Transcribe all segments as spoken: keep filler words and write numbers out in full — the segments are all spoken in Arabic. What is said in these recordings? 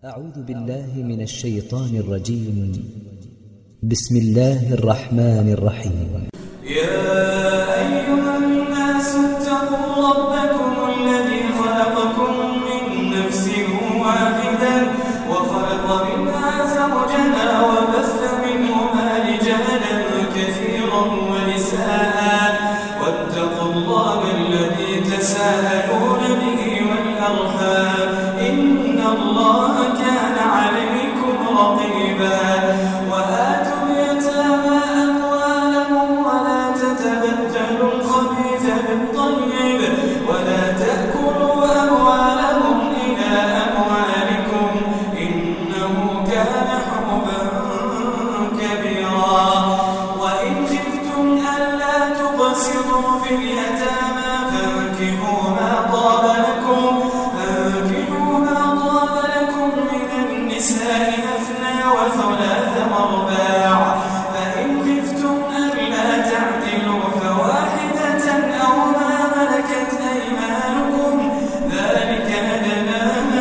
أعوذ بالله من الشيطان الرجيم. بسم الله الرحمن الرحيم. يا أيها الناس اتقوا ربكم الذي خلقكم من نفس واحدة وخلق منها زوجها وبث منهما رجالا كثيرا ونساء واتقوا الله الذي تساءلون به والأرحام إن الله كان عليكم رقيبا. وآتوا اليتامى أموالهم ولا تتبدلوا الخبيث بالطيب ولا تأكلوا أموالهم إلى أموالكم إنه كان حوبا كبيرا. وإن خفتم ألا تقسطوا في اليتامى فانكحوا ما طاب لكم فانكحوا ما طاب لكم من النساء مثنى وثلاث ورباع فإن خفتم ألا تعدلوا فواحدة أو ما ملكت أيمانكم ذلك أدنى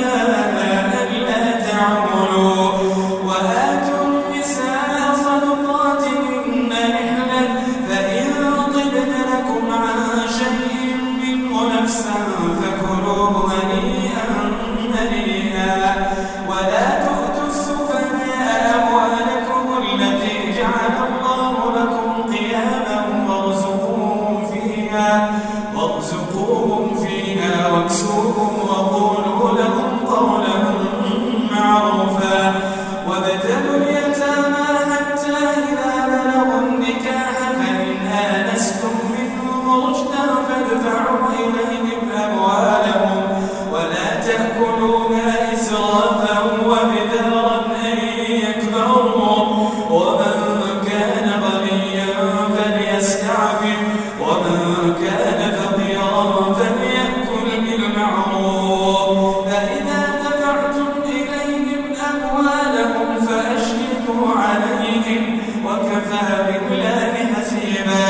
ألا تعولوا. وآتوا النساء صدقاتهن نحلة فإن طبن لكم عن شيء منه نفسا فكلوه هنيئا مريئا. ولا تؤتوا السفهاء أموالكم التي جعل الله لكم قياما وارزقوهم فيها وارزقوهم فيها واكسوهم وقولوا لهم قولا معروفا. وابتلوا اليتامى حتى إذا بلغوا النكاح فإن آنستم منهم رشدا فادفعوا إليهم أموالهم ولا تأكلوها إسرافا وبدارا أن يكبروا. ومن كان غنيا فليستعفف ومن كان فقيرا فليأكل بالمعروف. فإذا دفعتم إليهم أموالهم فأشهدوا عليهم وكفى بالله حسيبا.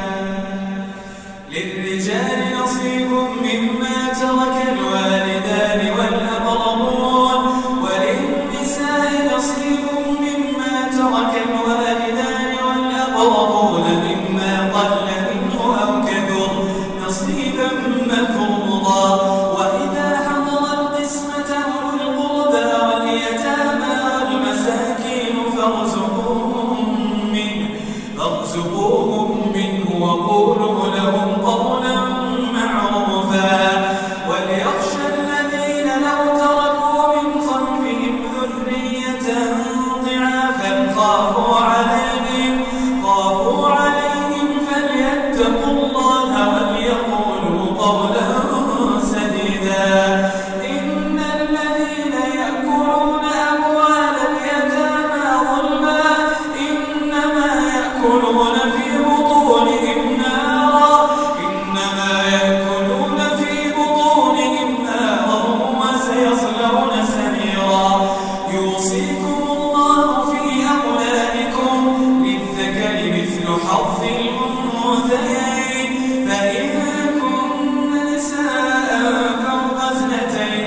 للرجال نصيب مما ترك الوالدان والأقربون وللنساء نصيب مما ترك الوالدان والأقربون مما قل منه أو كثر نصيبا مفروضا. وإذا حضر القسمة أولو القربى واليتامى والمساكين فارزقوهم منه فارزقوهم منه وقولوا لهم قولا معروفا. وليخشى الذين لو تركوا من خلفهم ذرية ضعافا خافوا عليهم خافوا عليهم فليتقوا الله وليقولوا قولا سديدا. إن الذين يأكلون أموال اليتامى ظلما إنما يأكلون في بطونهم نارا إنما يأكلون في بطونهم نارا وسيصلون سعيرا. يوصيكم الله في أولادكم للذكر مثل حظ الأنثيين فإن كن نساء فوق اثنتين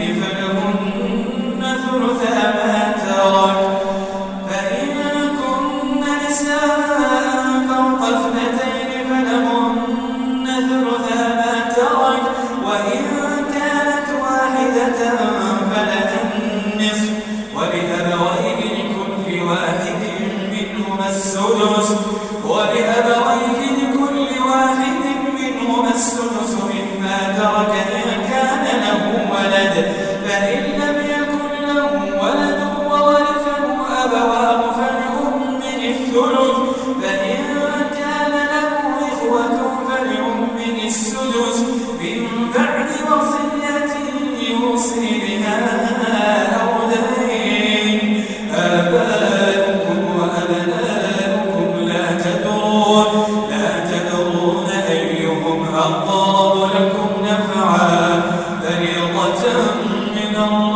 فلهن ثلثا ما ترك فإن كن نساء فوق اثنتين فلهن ثلثا ما ترك وإن كانت واحدة فلها النصف ولأبويه لكل واحد منهما السدس ولأبويه لكل واحد منهما السدس مما ترك إن كان له ولد فإن لم يكن له ولد وورثه أبواه فلأمه الثلث فإن كان له إخوة فلأمه السدس من بعد وصية يوصي بها أو دين. آباؤكم وأبناؤكم لا تدرون لا تدرون أيهم أقرب لكم نفعا فريضة من الله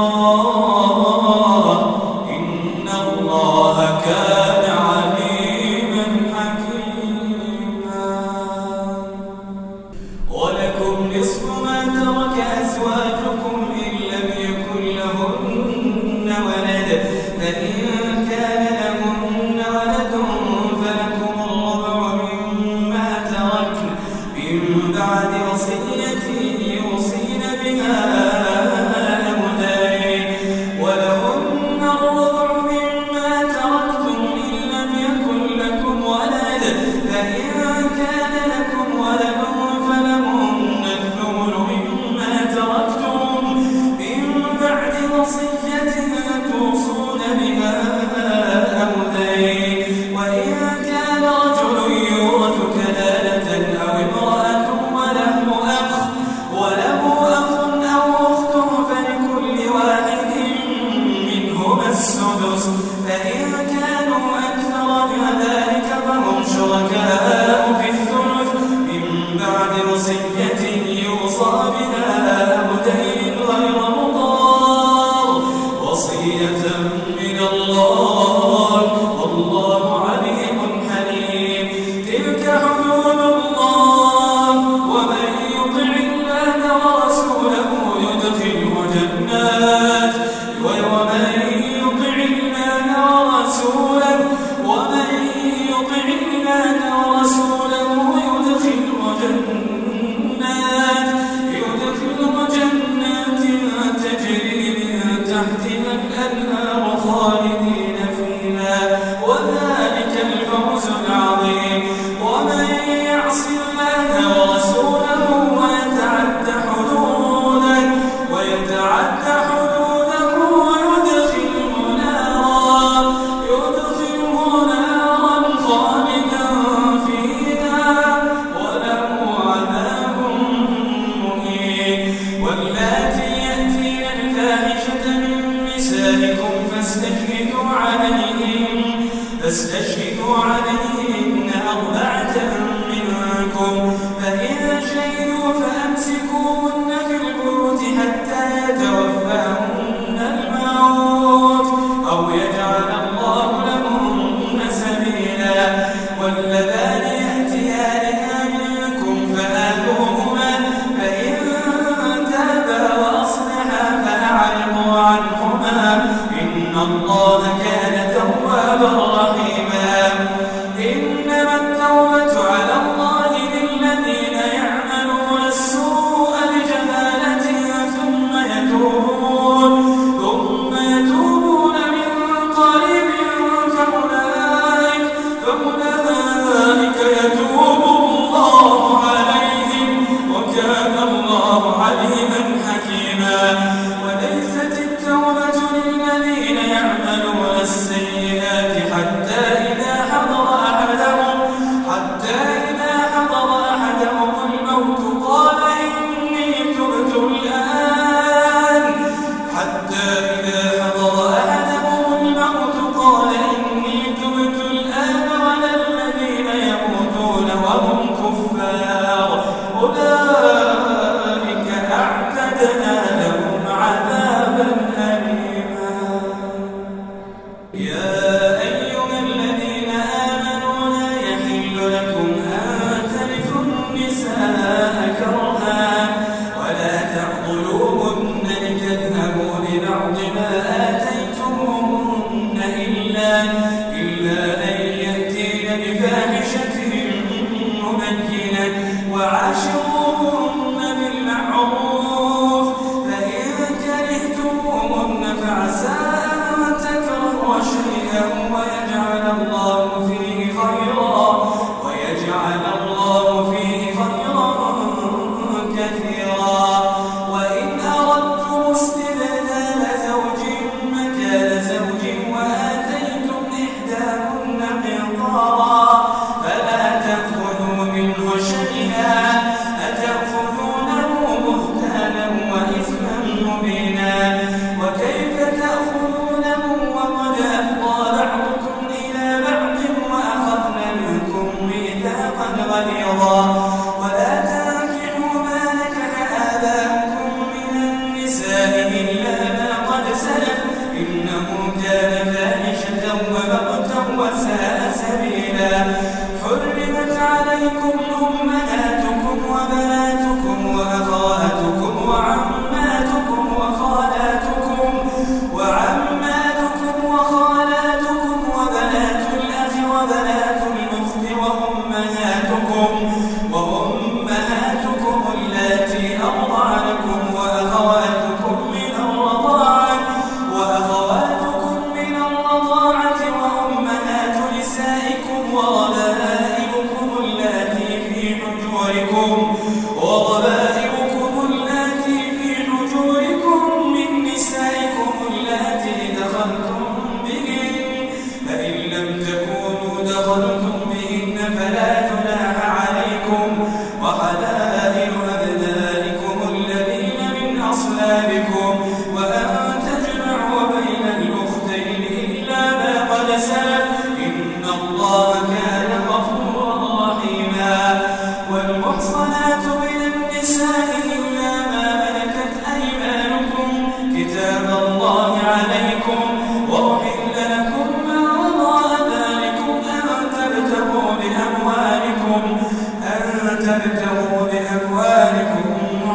ولد فإن كان لهن ولد فلكم الربع مما تركن من بعد وصية يوصين بها أو دين ولهن الربع مما تركتم إن لم يكن لكم ولد فإن كان لكم ولد فلهن الثمن مما تركتم من بعد وصية توصون بها أو دين وإن كان رجل يورث كلالة أو امرأة وله أخ وله أخ أو أخت فلكل واحد منهما السدس فإن كانوا أكثر من ذلك فهم شركاء في الثلث من بعد وصية يوصى بها أو دين غير مضار وصية من الله والله عليم حليم تلك حدود الله ومن يطع الله ورسوله يدخله جنات ومن يطع الله ورسوله ومن يطع الله ورسوله يدخله جنات يدخله جنات تجري من تحتها الأنهار خالدين فيها وذلك الفوز العظيم ومن يعص الله ورسوله ويتعد حدوده ويتعد حدوده ويدخله نارا يدخله نارا خالدا فيها وله عذاب مهين واللاتي يأتين الفاحشة من نسائكم فاستشهدوا عليهم فاستشهدوا عليهن أربعة منكم فإن شهدوا فأمسكوهن في البيوت حتى يتوفاهن الموت أو يجعل الله لهن سبيلا واللذان يأتيانها منكم فآذوهما فإن تابا وأصلحا فأعرضوا عنهما إن الله كان توابا رحيما إنما التوبة على الله للذين يعملون السوء بجهالة ثم يتوبون ثم يتوبون من قريب فأولئك فأولئك يتوب الله عليهم وكان الله عليما حكيما وليست التوبة للذين يعملون السيئات حتى إذا حضر أحدهم حتى إذا حضر أحدهم الموت قال إني تبت الآن حتى إذا حضر أحدهم الموت قال إني تبت الآن ولا الذين يموتون وهم كفار أولئك أعتدنا لهم عذابا أليما يا أيها الذين آمنوا لا يحل لكم أن ترثوا النساء كرها ولا تعضلوهن لتذهبوا ببعض ما آتيتموهن إلا إلا أن يأتين بفاحشة مبينة وعاشروهن بالمعروف فإن كرهتموهن فعسى أن تكرهوا شيئا ويجعل الله فيه خيرا ويجعل الله فيه خيرا كثيرا وإن أردتم استبدال زوج مكان زوج وآتيتم إحداهن قنطارا فلا تأخذوا منه شيئا أتأخذونه بهتانا وإثما مبينا وكيف تأخذونه وقد أفضى بعضكم إلى بعض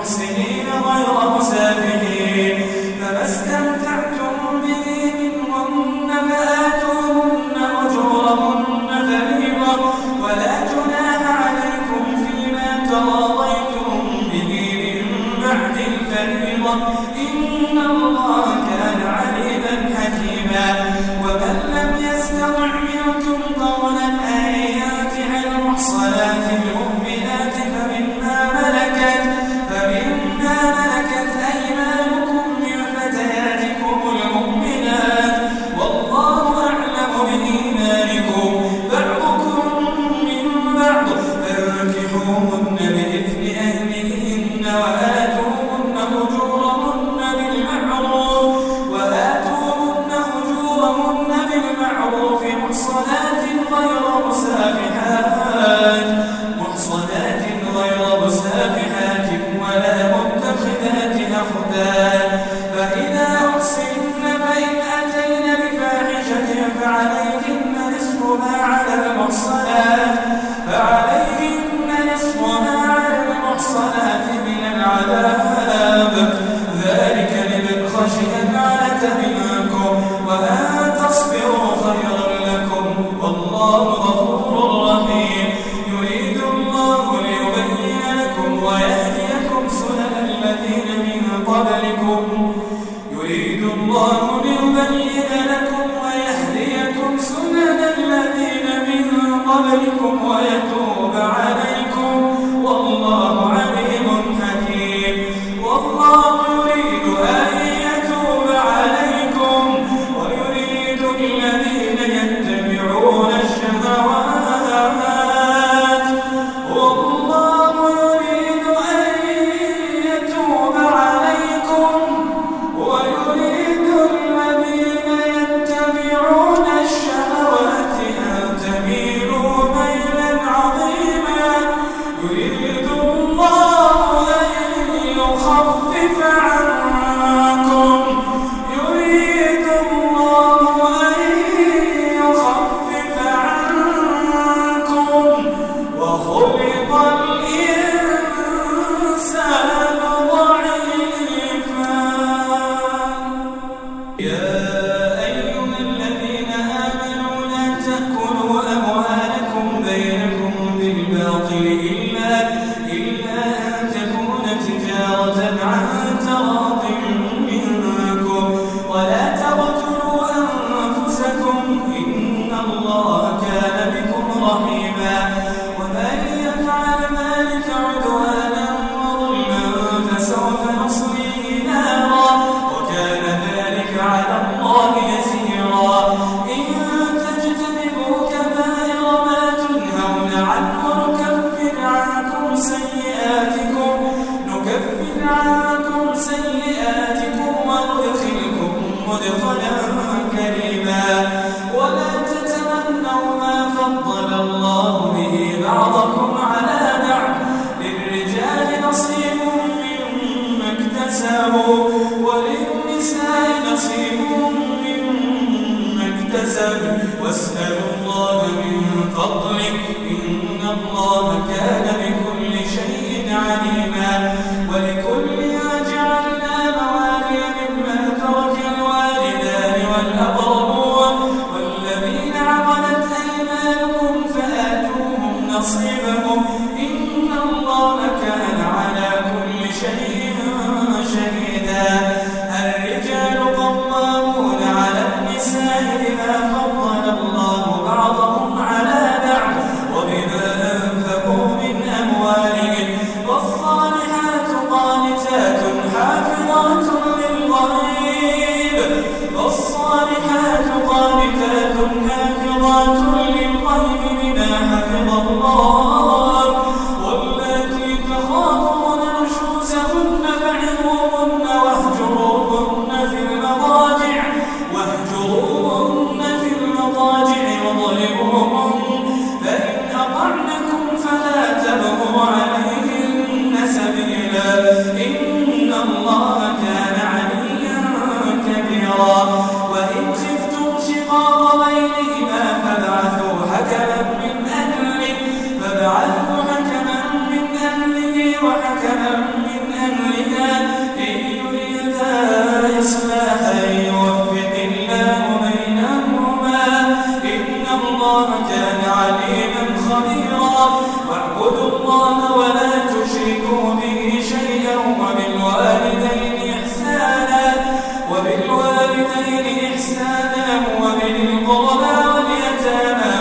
محسنين غير مسافحين فما استمتعتم به منهن فآتوهن أجورهن فريضة ولا جناح عليكم فيما تراضيتم به من بعد الفريضة إن الله كان عليما حكيما ومن لم يستطع منكم قولا أن ينكح المحصنات المؤمنات فمما ملكت فمما ملكت أيمانكم من فتياتكم المؤمنات والله أعلم بإيمانكم بعضكم من بعض فانكحوهن بإذن أهلهن وآتوهن أجورهن بالمعروف وآتوهن أجورهن بالمعروف محصنات غير مسافحات محصنات غير مسافحات ولا متخذات أخدان فإذا أحصن فإن أتين بفاحشة فعليهن نصف ما على المحصنات فعليهن نصف ما على المحصنات من العذاب ذلك لمن خشي العنة منكم وأن تصبروا خيرا لكم والله غفور رحيم يريد الله ليبين لكم ويهديكم سنن الذين من قبلكم يريد الله ليبين لكم ويهديكم سنن الذين من قبلكم ويتوب عليكم والله عليم حكيم والله يريد أن يتوب عليكم ويريد الذين يتبعون الشهوات والله يريد أن يتوب عليكم ويريد الذين يتبعون الشهوات أن تميلوا ميلا عظيما يريد الله أن يخفف عنكم يريد الله أن يخفف عنكم وخلق الإنسان ضعيفا يا أيها الذين آمنوا لا تأكلوا أموالكم بينكم بالباطل إلا إلا أن تكون تجارة عن تراض منكم ولا تقتلوا أنفسكم إن الله كان بكم رحيما ومن يفعل ذلك عدوانا وظلما فسوف نصليه نارا وكان ذلك على الله يسيرا إن تجتنبوا كبائر ما تنهون عنه نكفر عنكم سيئاتكم نكفر عنكم سيئاتكم وندخلكم مدخلا كريما ولا تتمنوا ما فضل الله به بعضكم على بعض للرجال نصيب مما اكتسبوا وللنساء نصيب مما اكتسبوا واسألوا الله من فضله إن الله كان بكل شيء عليما ولكل جعلنا موالي مما ترك الوالدان والأقربون والذين عقدت أيمانكم فآتوهم نصيبهم إن الله كان على كل شيء شهيدا الرجال قوامون على النساء بما فضل الله بعضهم على بعض وبما أنفقوا من أموالهم والصالحات قانتات حافظات للغيب والصالحات قانتات حافظات للغيب بما حفظ الله واللاتي تخافون نشوزهن فعظوهن واهجروهن في المضاجع واهجروهن في المضاجع واضربوهن فإن أطعنكم فلا تبغوا عليهن سبيلا إن الله كان عليا كبيرا وإن خفتم شقاق بينهما فابعثوا حكما من أهله فابعثوا حكما من أهله وحكما من أهله والمسكين وابن القربى واليتامى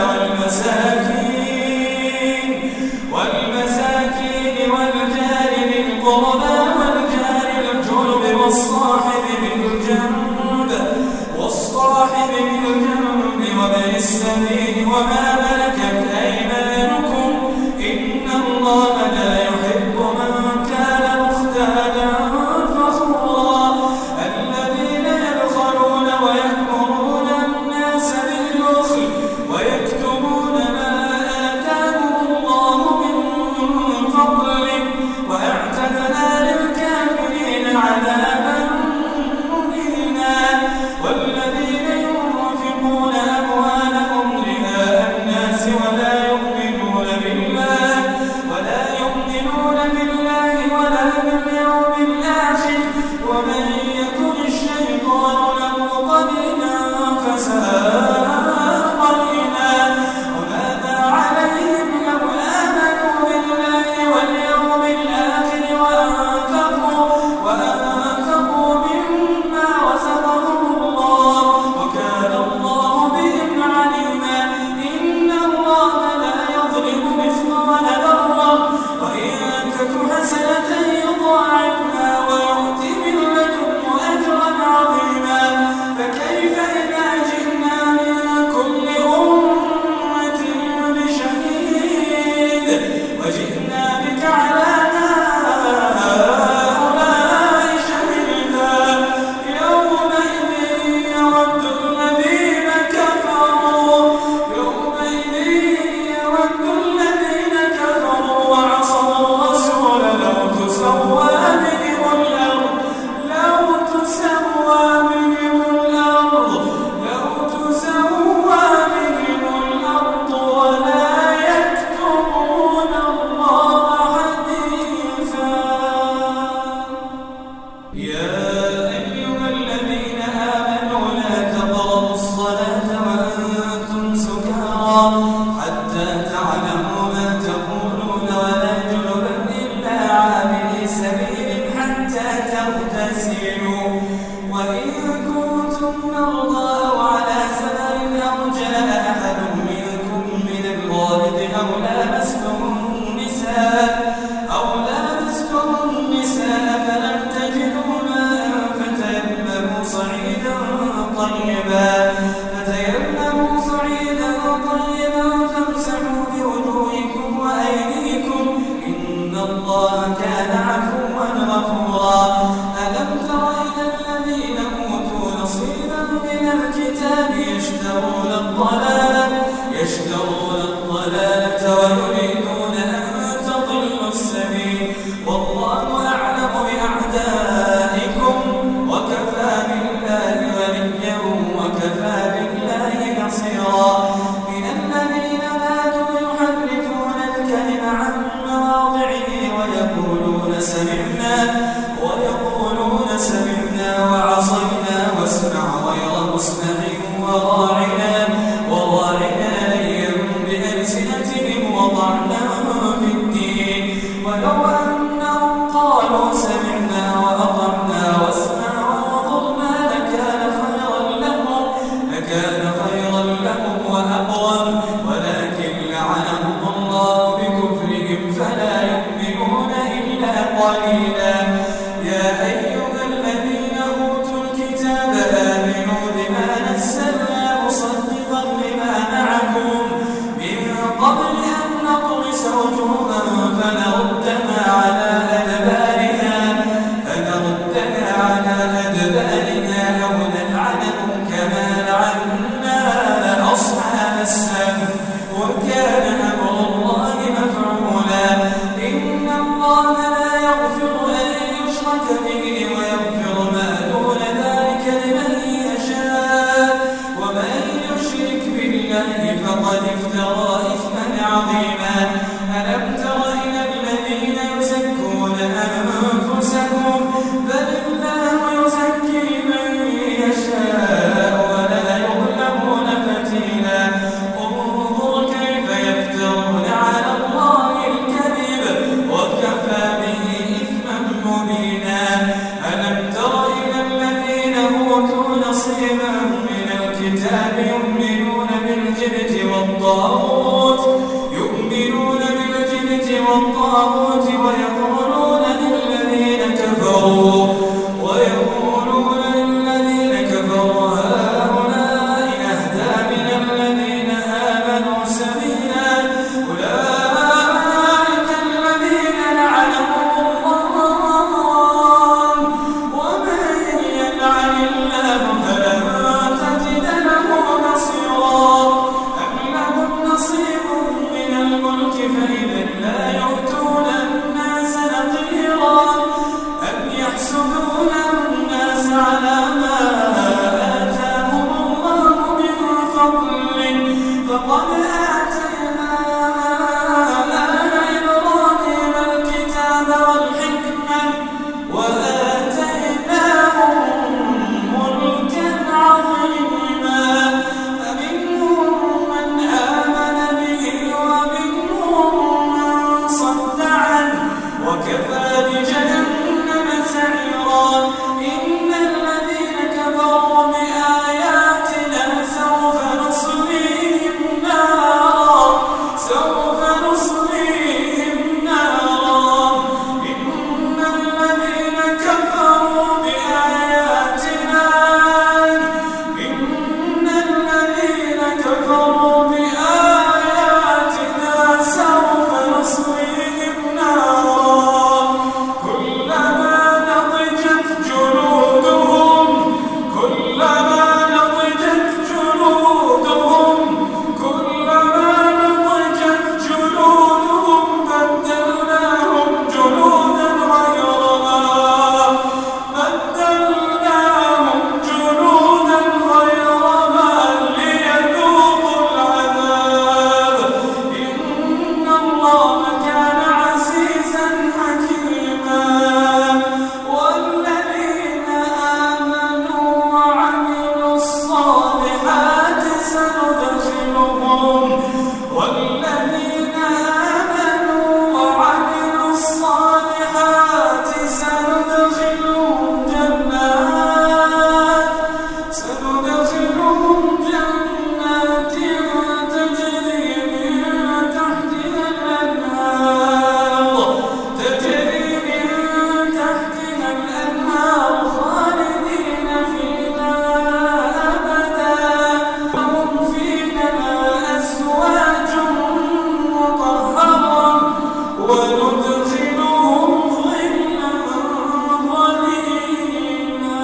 والمساكين والمساكين والجار ذي القربى والجار الجنب والصاحب بالجنب والصاحب بالجنب وابن السبيل وما ملكت أيمانكم إن الله لا يحب من كان مختالا فخورا الذين يبخلون ويأمرون الناس بالبخل ويكتمون ما آتاهم الله من فضله وأعتدنا للكافرين عذابا مهينا والذين ينفقون أموالهم رئاء الناس ولا يؤمنون بالله ولا يؤمنون بالله ولا باليوم الآخر ومن يكن الشيطان له قرينا فساء قرينا وماذا عليهم لو آمنوا بالله واليوم الآخر وأنفقوا وأنفقوا مما رزقهم الله وكان الله بهم عليما إن الله لا يظلم مثقال ذرة وإن تك حسنة يضاعفها ويؤت من لدنه أجرا عظيما فكيف إذا جئنا من كل أمة بشهيد وجئنا بك على هؤلاء شهيدا يومئذ يود الذين كفروا يومئذ يود الذين كفروا وعصوا الرسول لو تسوى بهم الأرض لو تسوى بهم الأرض لو تسوى بهم الأرض ولا يكتمون الله حديثا يا أيها الذين آمنوا لا تقربوا الصلاة وأنتم سكارى حتى تعلموا ما تقولون ولا جنبا إلا عابري سبيل حتى تغتسلوا وإن كنتم مرضى أو على سفر أو جاء أحد منكم من الغائط أو لامستم النساء أو لامستم النساء فلم تجدوا ماء فتيمموا صعيدا طيبا فتيمموا صعيدا طيبا فامسحوا بوجوهكم وأيديكم إن الله كان عفوا غفورا ألم تر إلى الذين أوتوا نصيبا من الكتاب يشترون الضلالة يشترون الضلالة ويريدون أن تضلوا السبيل والله أعلم بأعدائكم وكفى بالله وليا وكفى بالله نصيرا من الذين هادوا يحرفون الكلم عن مواضعه ويقولون سمعنا ويقولون سمعنا وعصينا واسمع غير مسمع وراعنا وراعنا ليا بألسنتهم وطعنا في الدين ولو أنهم قالوا سمعنا وأطعنا واسمعوا وانظرنا لكان خيرا لهم لكان خيرا لهم وأقوم ولكن لعنهم الله بكفرهم فلا يؤمنون إلا قليلا يا أيها الذين أوتوا الكتاب آمنوا بما نزلنا مصدقا لما معكم من قبل أن نطمس وجوها فنردها على أدبارها فنردها على أدبارها أو نلعنهم كما لعنا أصحاب السبت وكان أمر الله مفعولا إن الله لا يغفر أن يشرك به ويغفر ما دون ذلك لمن يشاء ومن يشرك بالله فقد افترى إثما عظيما ألم تر إلى الذين يزكون أنفسهم بل الله يزكي من يشاء ولا يظلمون فتيلا انظر كيف يفترون على الله الكذب وكفى به إثما مبينا ألم تر إلى الذين أوتوا نصيبا من الكتاب يؤمنون بالجبت والطاغوت يؤمنون بالجبت والطاغوت ويقولون للذين كفروا ويقولون للذين كفروا هؤلاء أهدى من الذين آمنوا سبيلا أولئك الذين لعنهم الله ومن يلعن الله فلن تجد له نصيرا أم لهم نصيب من الملك فإذا لا يؤتون الناس نقيرا أم يحسدون الناس على ما آتاهم الله من فضله فقد آتينا آل إبراهيم الكتاب والحكمة وآتيناهم ملكا عظيما فمنهم من آمن به ومنهم من صد عنه وكفى بجهنم سعيرا إن الذين كفروا بآياتنا سوف نصليهم نارا سوف نصليهم نارا إن الذين كفروا بآياتنا إن الذين كفروا بآياتنا سوف نصليهم نارا كلما نضجت جلودهم كلما نضجت جلودهم كلما نضجت جلودهم بدلناهم جلودا غيرها بدلناهم جلودا غيرها ليذوقوا العذاب إن الله كان عزيزا حكيما والذين آمنوا وعملوا الصالحات سندخلهم والذين آمنوا وعملوا الصالحات سندخلهم جنات سندخلهم جنات تجري من تحتها الأنهار تجري من تحتها الأنهار خالدين فيها أبدا لهم فيها أزواج مطهرة وندخلهم ظلا ظليلا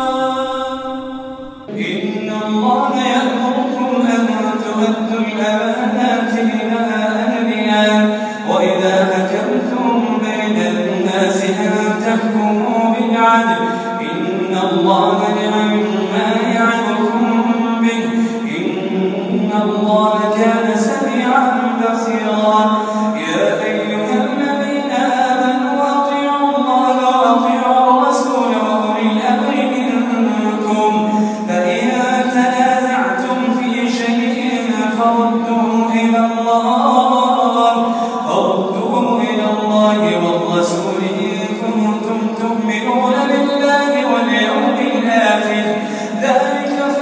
إن الله يأمركم أن تؤدوا الأمانات إلى أهلها وإذا حكمتم بين الناس أن تحكموا بالعدل إن الله نعم ما يعظكم به إن الله كان سميعا بصيرا يا أيها الذين آمنوا أطيعوا الله وأطيعوا الرسول وأولي الأمر منكم فإن تنازعتم في شيء فردوه إلى الله فردوه إلى الله والرسول إن كنتم تؤمنون بالله واليوم الآخر ذلك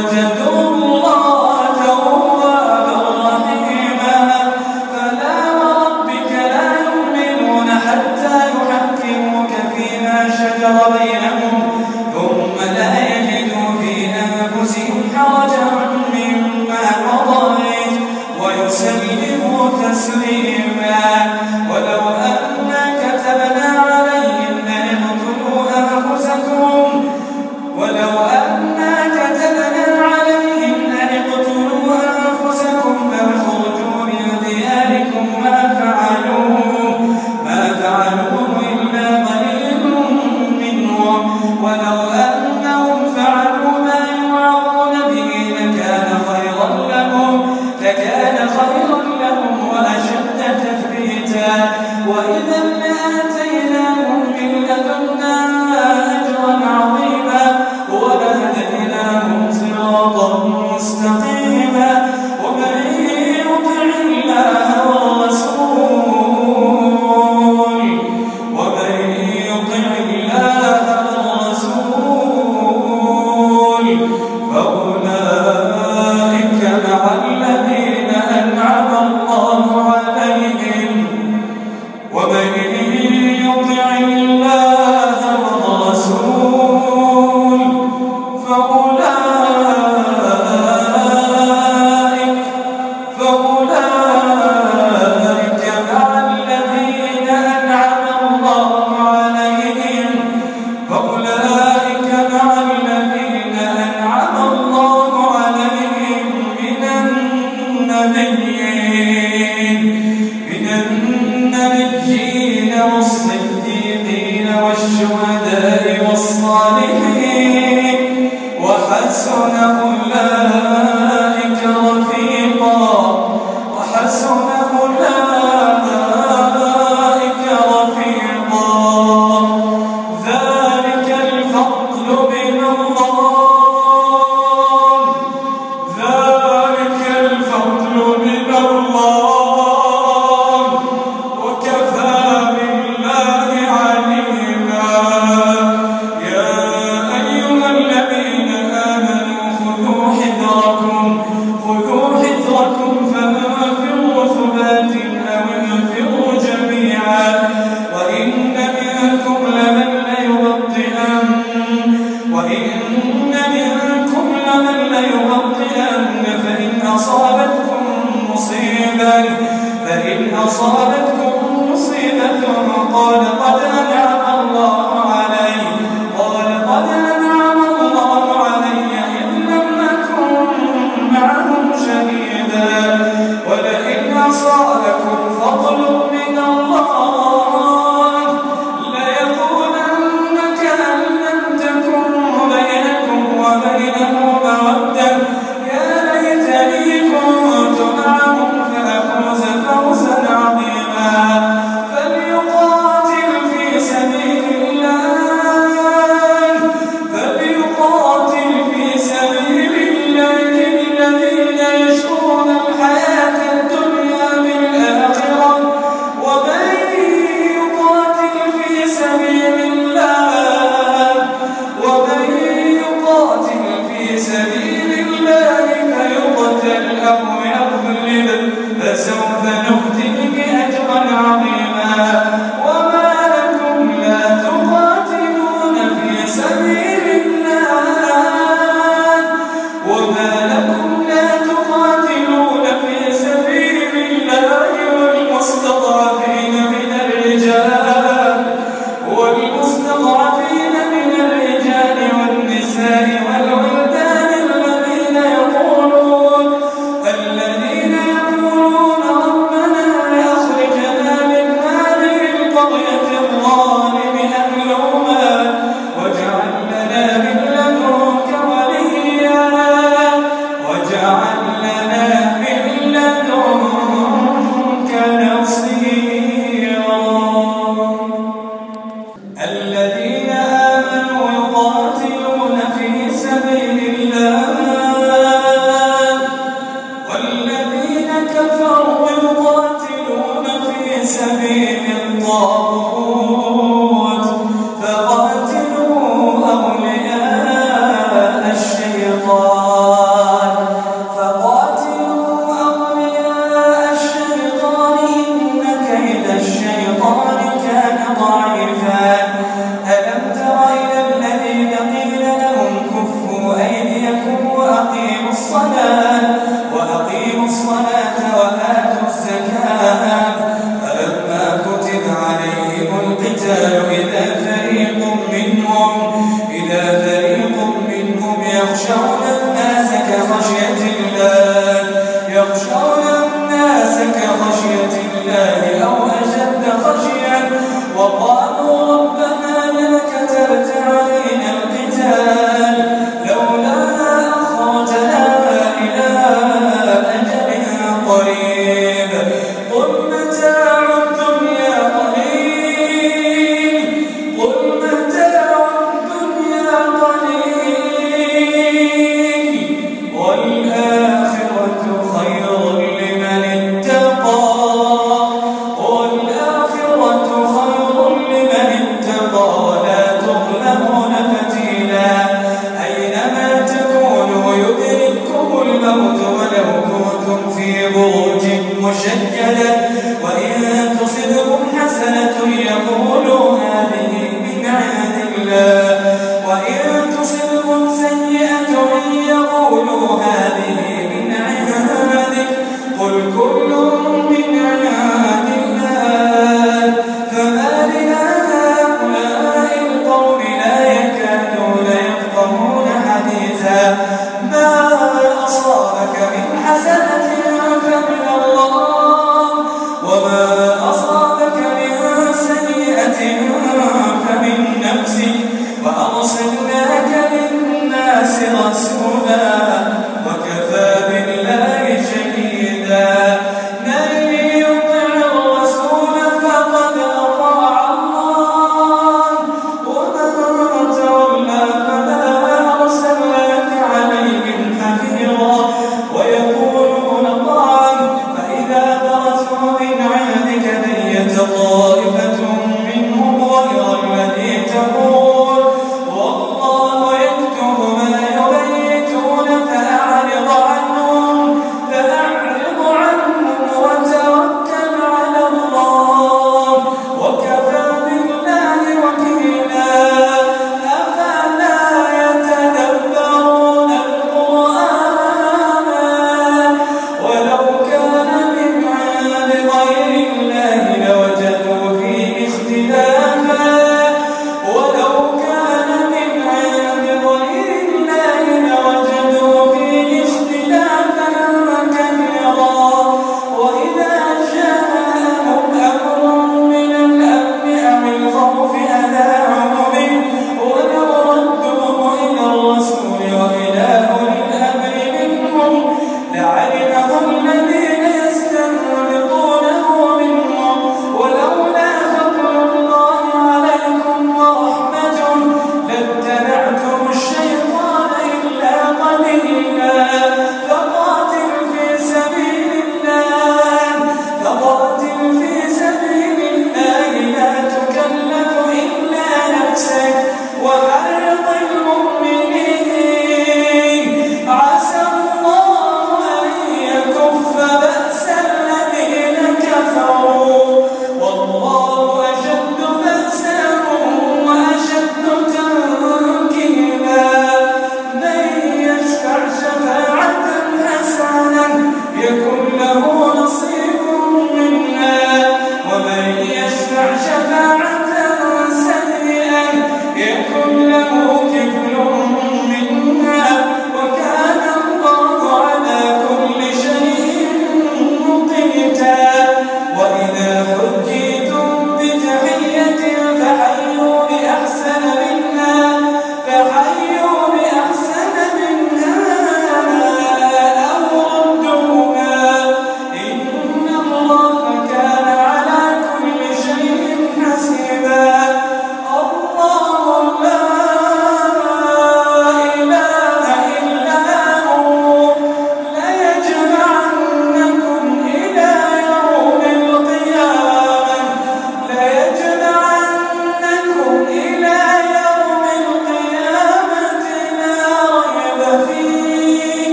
ووجدوا الله توابا رحيما فلا وربك لا يؤمنون حتى يحكموك فيما شجر بينهم ثم لا يجدوا في أنفسهم حرجا مما قضيت ويسلموا تسليما ولو أنا كتبنا عليهم أن اقتلوا أنفسكم ولو أنا كتبنا عليهم أن اقتلوا أنفسكم أو اخرجوا من دياركم ما فعلوه ما فعلوه إلا قليل منهم ولو أنهم فعلوا ما يوعظون به لكان خيرا لهم لكان خيرا لهم وأشد تثبيتا وإذا لآتيناهم من لدنا أجرا عظيما ولهديناهم صراطا مستقيما ومن يطع الله والرسول ومن يطع الله والرسول فأولئك مع الذين أنعم الله عليهم ومن يطع الله والرسول فأولئك فأولئك مع الذين أنعم الله عليهم فأولئك مع الذين أنعم الله عليهم من النبيين من النبيين والصديقين والشهداء والصالحين وحسن أولئك رفيقا وحسن أولئك رفيقا ذلك الفضل من الله ذلك الفضل من الله وكفى بالله عليما يا أيها الذين آمنوا خذوا حذركم خذوا حذركم فانفروا ثبات أو انفروا جميعا وإن منكم لمن ليبطئن وإن منكم لمن ليبطئن فإن أصابتكم مصيبة فإن أصابتكم مصيبة قال قد أنعم الله علي قال قد أنعم الله علي إذ لم أكن معهم شهيدا ولئن أصابكم فضل من الله ليقولن كأن لم تكن بينكم وبينه مودة يا ليتني كنت معهم فأفوز فوزا عظيما فليقاتل في سبيل الله فليقاتل في سبيل الله الذين يشرون الحياة الدنيا بالآخرة ومن يقاتل في سبيل الله ومن يقاتل في سبيل الله فيقتل أو يغلب فسوف نؤتيه أجرا عظيما وما لكم لا تقاتلون في سبيل الله وما لكم لا تقاتلون في سبيل الله والمستضعفين من الرجال والمستضعفين من الرجال والنساء والولدان الذين يقولون الذين يقولون ربنا أخرجنا من هذه القرية الظالم أهلها واجعل لنا من لدنك وليا واجعل الصلاة وأقيموا الصلاة وآتوا الزكاة فلما كتب عليهم القتال إذا فريق منهم إذا فريق منهم يخشون الناس كخشية الله يخشون الناس كخشية الله أو أشد خشية وقالوا ربنا لم كتبت علينا القتال لولا أخرجنا إلى أجل قريب قل متاع الدنيا قليل قل متاع الدنيا قليل والآخرة خير لمن اتقى والآخرة خير لمن اتقى ولا تظلمون فتيلا أينما تكونوا يدرككم الموت ولو كنتم في بروج مشيدة وإن تصبكم حسنة يقولوا هذه من عند الله وإن تصبكم سيئة يقولوا هذه من عندك قل كل من عند الله فما لهؤلاء القوم لا يكادون يفقهون حديثا ما أصابك من حسنة فمن الله وما أصابك من سيئة فمن نفسك وأرسلناك للناس رسولا وكفى بالله شهيدا من يطع الرسول فقد أطاع الله ومن تولى فما أرسلناك عليهم حفيظا ويقولون طاعا فإذا برزوا من عندك بيت طائفة منهم غير الذي تقول والله يكتب ما يبيتون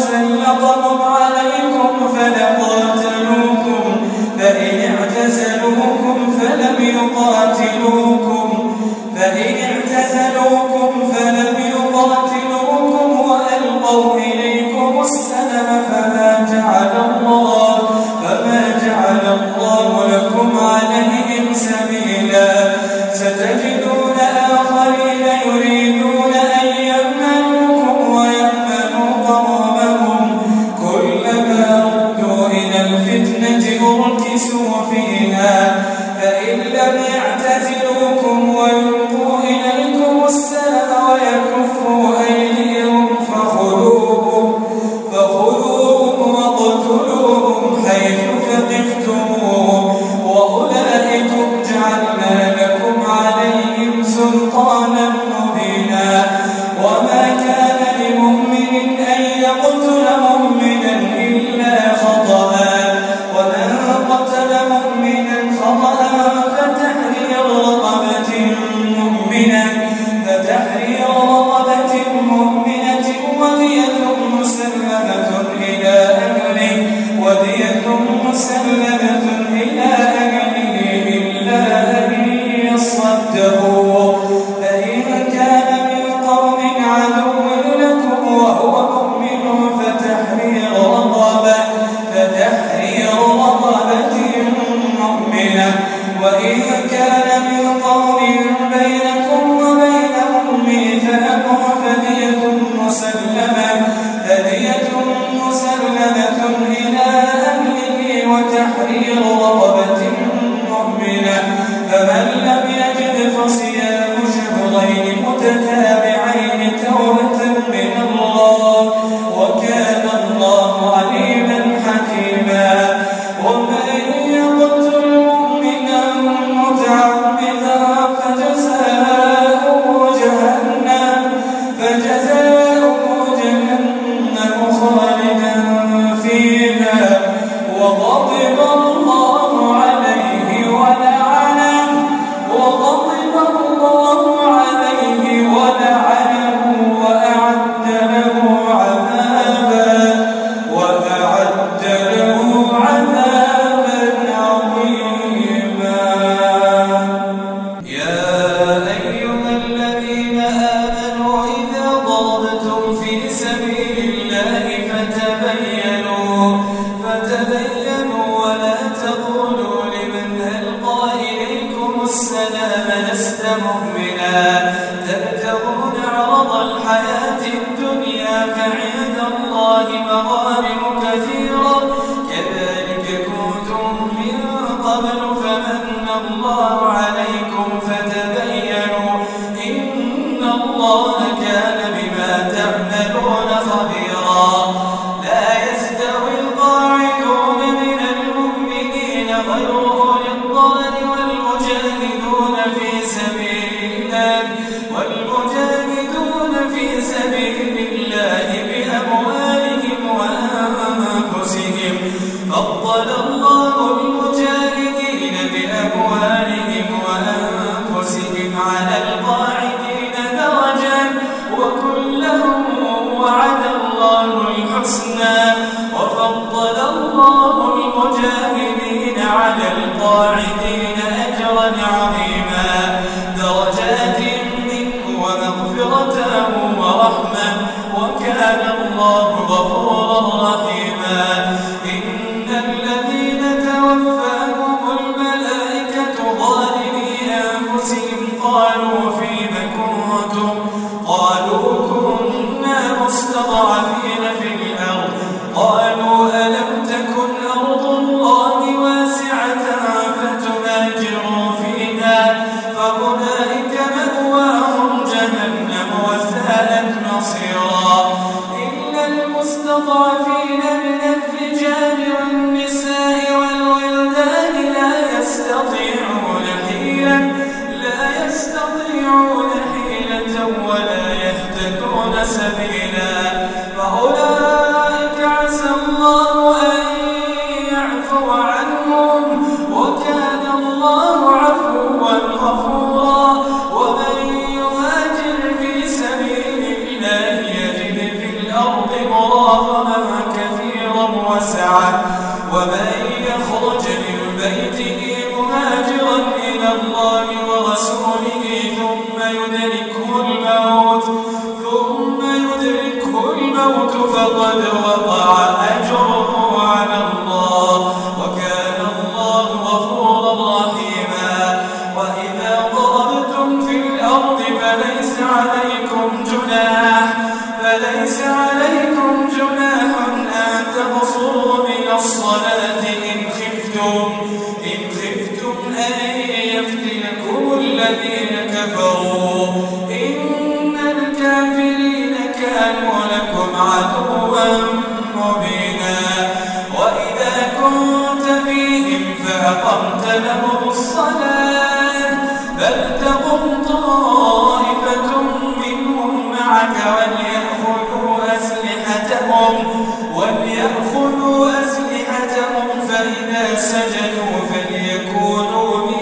سلطهم عليكم فلقاتلوكم فإن اعتزلوكم فلم يقاتلوكم فإن اعتزلوكم فلم يقاتلوكم وألقوا إليكم السلم فما جعل الله فما جعل الله لكم عليهم سبيلا ستجدون آخرين يريدون أن يمنعوكم ويأمنوا قومهم كلما ردوا إلى الفتنة أركسوا فيها فإن لم يعتزلوكم ويلقوا إليكم السلم ويكفوا أيديهم فخذوهم فخذوهم واقتلوهم حيث ثقفتموهم وأولئكم جعلنا لكم عليهم سلطانا مبينا وما كان لمؤمن أن يقتل مؤمنا إلا خطأ ومن قتل مؤمنا خطأ فتحرير رقبة مؤمنة فتحرير رقبة مؤمنة ودية مسلمة إلى أهله ودية مسلمة إلى أهله إلا أن يصدقوا فإن كان من قوم عدو لكم وهو مؤمن فتحرير رقبة فتحرير رقبة مؤمنة وإن كان من قوم بينكم وبينهم ميثاق فدية مسلمة فدية مسلمة إلى أهله وتحرير رقبة مؤمنة فمن لم يجد فصيام شهرين متتابعين توبة من الله وكان الله عليما حكيما ومن يقتل مؤمنا متعمدا فجزاؤه جهنم فجزاؤه جهنم خالدا فيها وغضب الله عليه ولعنه وغضب الله عليه ولعنه وأعد له عذابا وأعد له عذابا عظيما يا أيها الذين آمنوا إذا ضربتم في سبيل الله فتبينوا فتبينوا ولا تقولوا لمن ألقى إليكم السلام لست مؤمنا تبتغون عرض الحياة الدنيا فعند الله مغانم كثيرة كذلك كنتم من قبل فمن الله عليكم فتبينوا إن الله كان بما تعملون خبيرا لا يستوي القاعدون من المؤمنين غير أولي الضرر والمجاهدون في سبيل الله والمجاهدون في سبيل الله بأموالهم وأنفسهم فضل الله المجاهدين بأموالهم وأنفسهم على القاعدين درجة وكلهم وعد الله الحسنى وفضل الله المجاهدين على القاعدين أجرا عظيما درجات منه ومغفرة ورحمة وكان الله غفورا رحيما إن الذين توفاهم الملائكة ظالمي أنفسهم قالوا فيم كنتم قالوا كنا مستضعفين في الأرض قالوا ألم تكن أرض الله واسعة فتهاجروا فيها فأولئك مأواهم جهنم وساءت مصيرا إلا المستضعفين من الرجال والنساء والولدان لا يستطيعون حيلة لا يستطيعون حيلة ولا يهتدون سبيلا فأولئك عسى الله أن يعفو عنهم وكان الله عفوا غفورا ومن يهاجر في سبيل الله يجد في الأرض مراغما وسعه ومن يخرج من بيته مهاجرا إلى الله ورسوله ثم يدركه الموت ثم يدركه الموت فقد وقع أجره على الله وكان الله غفورا رحيما وإذا ضربتم في الأرض فليس عليكم جناح فليس عليكم جناح أن تقصروا من الصلاة إن خفتم إن خفتم أن يفتنكم الذين كفروا إن الكافرين كانوا لكم عدوا مبينا وإذا كنت فيهم فأقمت لهم الصلاة فلتقم طائفة منهم معك وليأخذوا أسلحتهم وليأخذوا أسلحتهم فإذا سجدوا فليكونوا من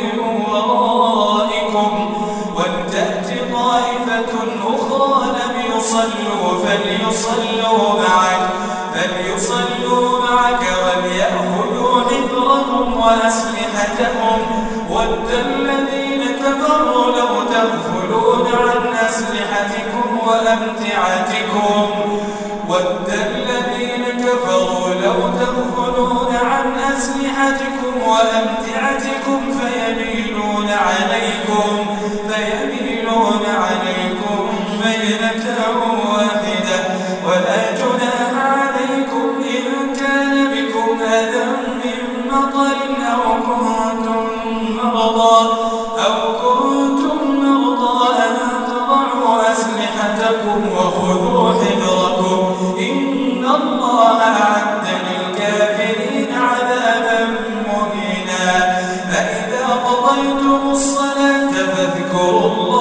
ورائكم ولتأت طائفة أخرى لم يصلوا فليصلوا معك فليصلوا معك وليأخذوا حذرهم وأسلحتهم ود الذين كفروا لو تغفلون عن أسلحتكم وأمتعتكم ود الذين كفروا لو تغفلون عن أسلحتكم وأمتعتكم فيميلون عليكم فيميلون عليكم ميلة واحدة ولا جناح عليكم إن كان بكم أذى من مطر أو كنتم مرضى أو كنتم مرضى أن تضعوا أسلحتكم وخذوا حذركم إن الله أعد للكافرين عذابا مهينا فإذا قضيتم الصلاة فاذكروا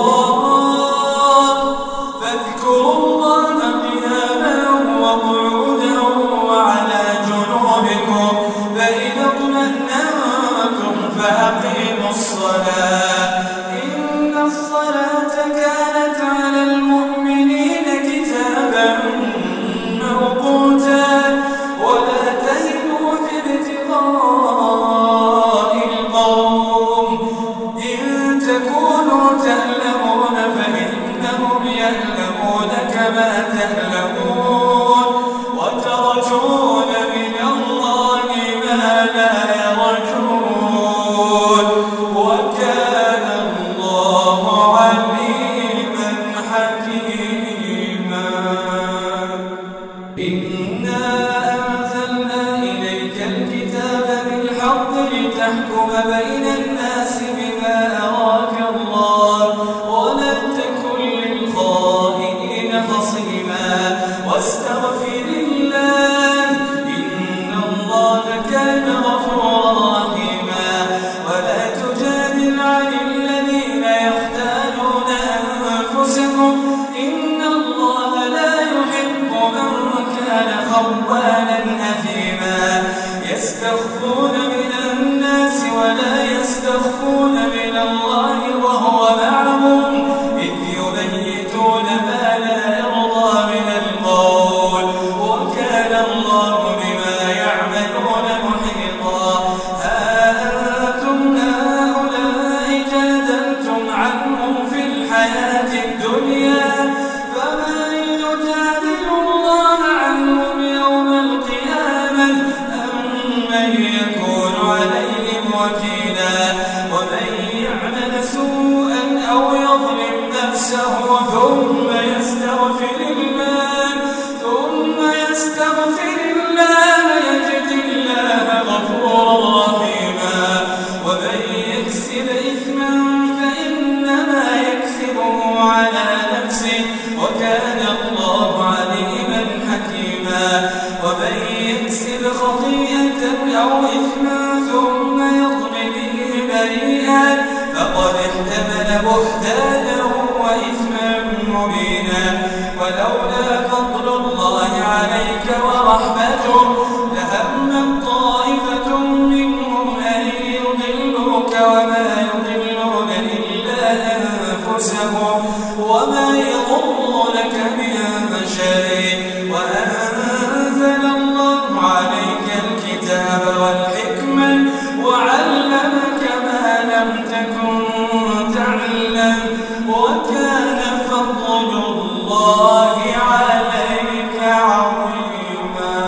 الله فاذكروا الله قياما وقعودا وعلى جنوبكم فإذا اطمأننتم فأقيموا الصلاة إن الصلاة كانت على المؤمنين كتابا موقوتا ولا تهنوا في ابتغاء القوم إن تكونوا تألمون فإنهم يألمون كما تألمون وترجون من الله ما لا يرجون وكان الله عليما حكيما إنا أنزلنا إليك الكتاب بالحق لتحكم بين الناس بما أراك الله ولا تكن للخائنين خصيما واستغفر الله إن الله كان غفورا رحيما ولا تجادل عن الذين يختانون أنفسهم إن الله لا يحب من كان خوانا أثيما يستخفون من الناس ولا يستخفون من الله وهو معهم إذ يبيتون ما لا يرضى من القول وكان الله بما يعملون محيطا ها أنتم هؤلاء جادلتم عنهم في الحياة الدنيا فمن يجادل الله عنهم يوم القيامة أم من يكون عليهم وكيلا ومن يعمل سوءا أو يظلم نفسه ثم يستغفر الله ثم يستغفر الله يجد الله غفورا رحيما ومن يكسب إثما فإنما يكسبه على نفسه وكان الله عليما حكيما ومن يكسب خطيئة أو إثما ثم يظلم به بريئا فقد احتمل بهتانا وإثما مبينا ولولا فضل الله عليك ورحمته لهم طائفة منهم أن يضلوك وما يضلون إلا أنفسهم وما يضرونك من شيء وأنزل الله عليك الكتاب والحكمة وعلمك ما لم تكن تعلم وكان فضل الله عليك عظيما.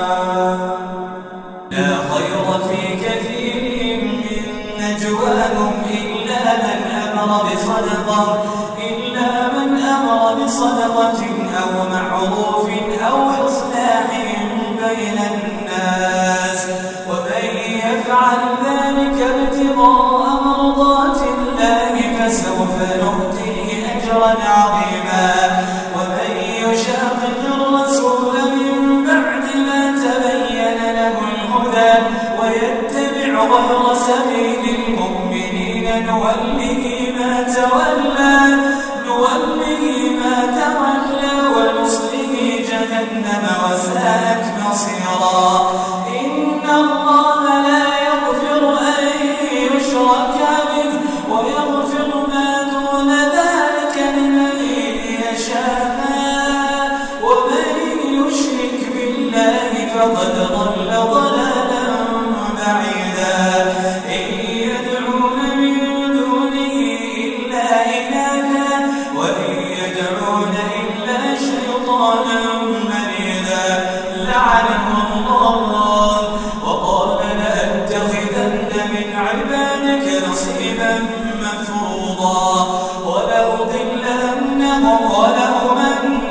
لا خير في كثير من نجواهم إلا من أمر بصدقة إلا من أمر بصدقة أو معروف أو إصلاح بين الناس ومن يفعل ذلك ابتغاء مرضات الله فسوف نؤتيه أجرا عظيما. ومن يشاقق الرسول من بعد ما تبين له الهدى ويتبع غير سبيل المؤمنين نوله ما تولى نوله ما تولى ونصله جهنم وساءت مصيرا. إن الله لا يغفر أن يشرك به ويغفر ما دون ذلك لمن يشاء ومن يشرك بالله فقد ضل ضلالا بعيدا. إن يدعون من دونه إلا إناثا وإن يدعون إلا شيطانا مريدا لعنه الله وقال لأتخذن من عبادك نصيبا مفروضا ولأضلنهم ولأمنينهم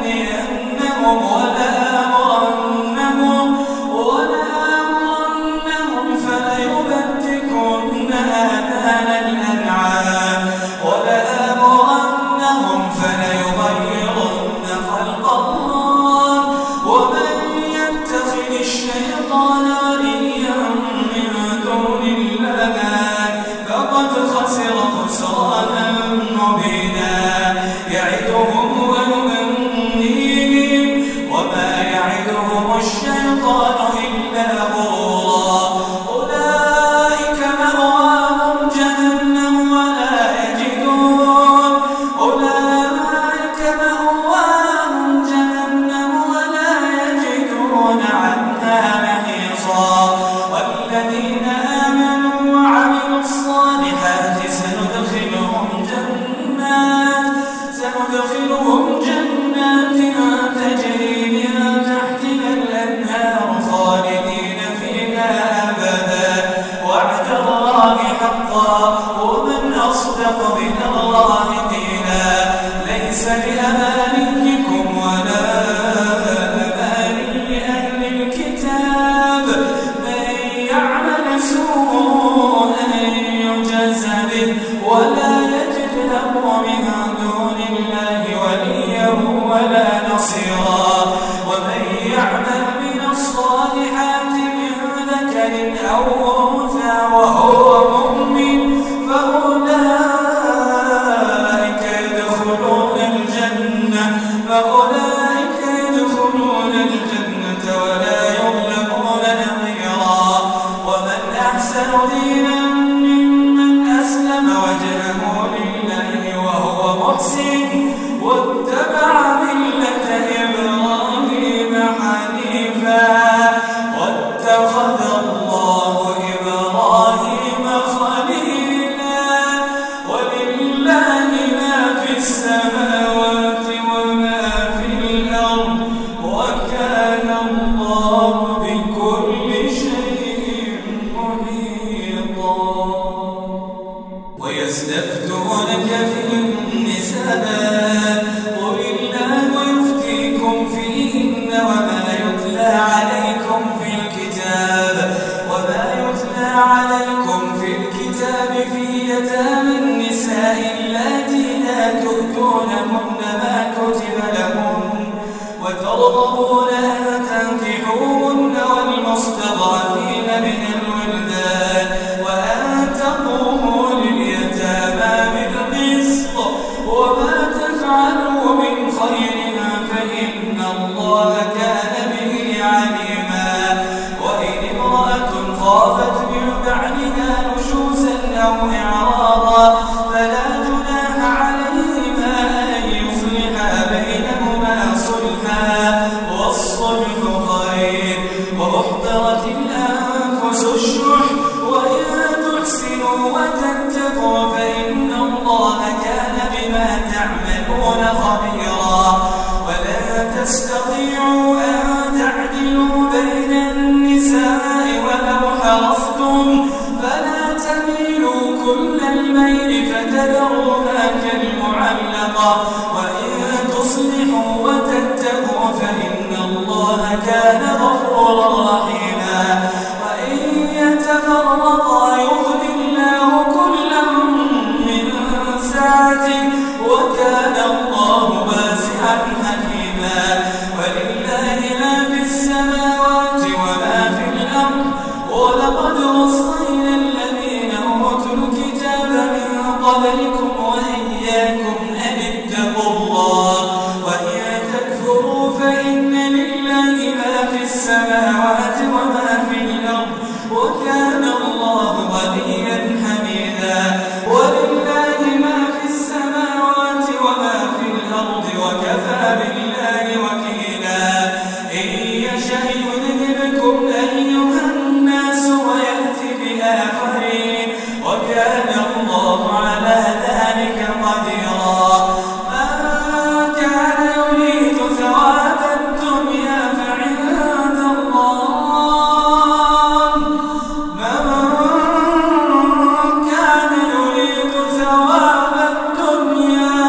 ولآمرنهم ولآمرنهم فليبتكن آذان الأنعام ولآمرنهم فليغيرن خلق الله ومن يتخذ الشيطان وليا من دون الله فقد خسر خسرانا مبينا. يعدهم ويمنيهم وما يعدهم الشيطان إلا غرورا. أولئك مأواهم جهنم ولا يجدون أولئك مأواهم جهنم ولا يجدون عنها محيصا. والذين آمنوا وعملوا الصالحات سندخلهم جنات سندخلهم جنات تجري من تحتها الأنهار خالدين فيها أبدا وعد الله حقا ومن أصدق من الله قيلا. ليس بأمانيكم ولا أماني أهل الكتاب من يعمل سوءا يجز به ولا يجد له من دون الله وليا ولا نصيرا. ومن يعمل من الصالحات من ذكر أو أنثى وهو مؤمن فأولئك يدخلون الجنة فأولئك يدخلون الجنة ولا يظلمون نقيرا. ومن أحسن دينا ممن أسلم وجهه لله وهو محسن واتبع ملة إبراهيم حنيفا واتخذ الله إبراهيم خليلا. ولله ما في السماوات وما في الأرض وكان الله بكل شيء محيطا. ويستفتونك في النساء قل الله يفتيكم فيهن وما يتلى عليكم في الكتاب وما يتلى عليكم في الكتاب في يتامى النساء اللاتي لا تؤتونهن ما كتب لهن وترغبون أن تنكحوهن والمستضعفين من الولدان وأن تقوموا لليتامى بالقسط وما تفعلوا من خير فإن الله كان به عليما. وإن امرأة خافت من بعدها نشوزا أو إعراضا فلا جناح عليهما أن يصلحا بينهما صلحا والصلح خير. وأحضرت الأنفس تذروها كالمعلقة وإن تصلحوا وتتقوا فإن الله كان غفورا رحيما وإن يتفرقا يغن الله كلا من سعته وكان الله واسعا حكيما ولله ما في السماوات وما في الأرض ولقد وصينا الذين أوتوا الكتاب من قبلكم وإياكم أن اتقوا الله وإن تكفروا فإن لله ما في السماوات وما في الأرض وكان الله غنيا حميدا ولله ما في السماوات وما في الأرض وكفى بالله وكيلا إن يشأ يذهبكم أيها الناس ويأتي بآخرين وكان الله على ذلك قديرا من كان يريد ثواب الدنيا فعند الله من كان يريد ثواب الدنيا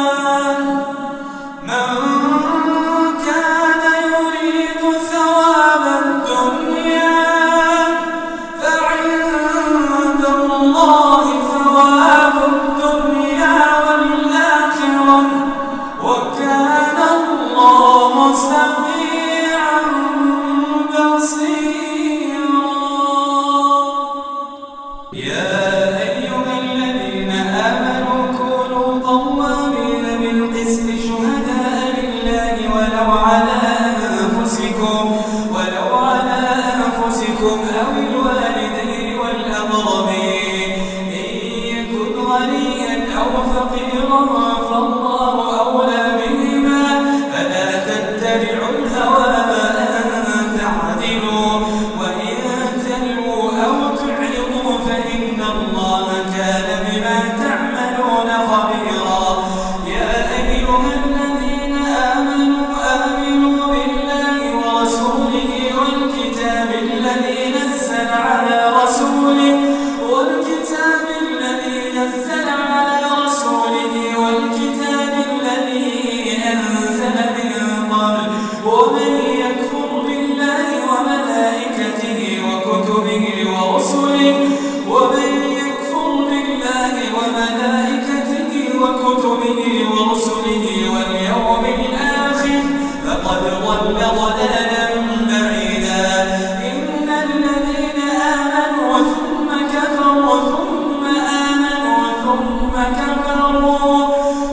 من كان يريد ثواب الدنيا فعند الله ثواب الدنيا والآخرة وكان الله سميعا بصيرا يا أيها الذين آمنوا كونوا قوامين بالقسط شهداء لله ولو على أنفسكم ولو على أنفسكم أو الوالدين والأقربين إن يكن غنيا أو فقيرا فالله أولى بهما فلا تتبعوا الهوى أن تعدلوا وإن تلووا أو تعرضوا فإن الله كان بما تعملون خبيرا يا أيها الذين آمنوا آمنوا بالله ورسوله والكتاب الذي نزل على رسوله والكتاب الذي نزل على رسوله والكتاب الذي أنزل من قبل ومن يكفر بالله وملائكته وكتبه ورسله ومن يكفر بالله وملائكته وكتبه ورسله واليوم الآخر فقد ضل ضلالا بعيدا إن الذين آمنوا ثم كفروا ثم آمنوا ثم كفروا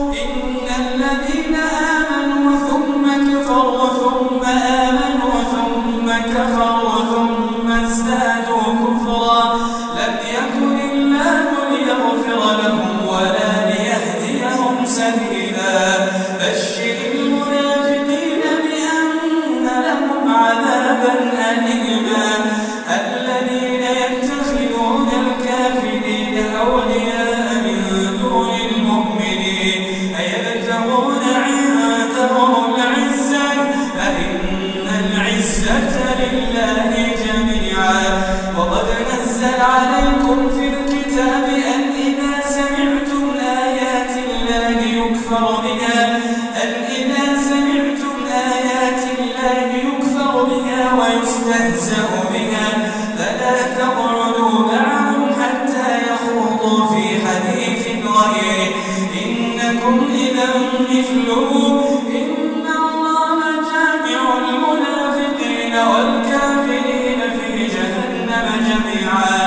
إن الذين آمنوا ثم كفروا ثم آمنوا ثم كفروا ثم ازدادوا كفرا لم يكن الله ليغفر لهم ولا ليهديهم سبيلا بشر المنافقين بأن لهم عذابا أليما الذين يتخذون الكافرين أولياء من دون المؤمنين أيبتغون عندهم العزة فإن العزة لله جميعا وقد نزل عليكم في الكتاب أن إذا سمعتم آيات الله يكفر بها أن إذا سمعتم آيات الله يكفر بها ويستهزأ بها فلا تقعدوا معهم حتى يخوضوا في حديث غيره إنكم إذا مثلهم إن الله جامع المنافقين والكافرين في جهنم جميعا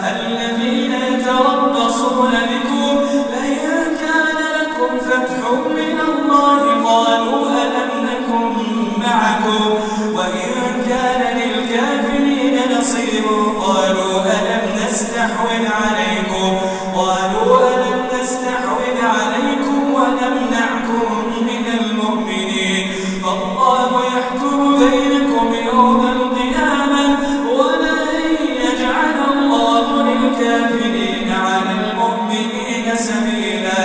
الذين يتربصون بكم لئن كان لكم فتح من الله قالوا ألم نكن معكم وإن كان للكافرين نصيب قالوا ألم نستحوذ عليكم قالوا ألم نستحوذ عليكم ونمنعكم من المؤمنين فالله يحكم بينكم يوم القيامة ولن يجعل الله للكافرين على المؤمنين سبيلا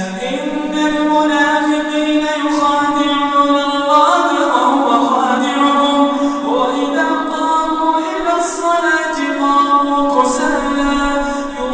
إن المنافقين يخادعون الله وهو خادعهم وإذا قاموا إلى الصلاة قاموا كسالى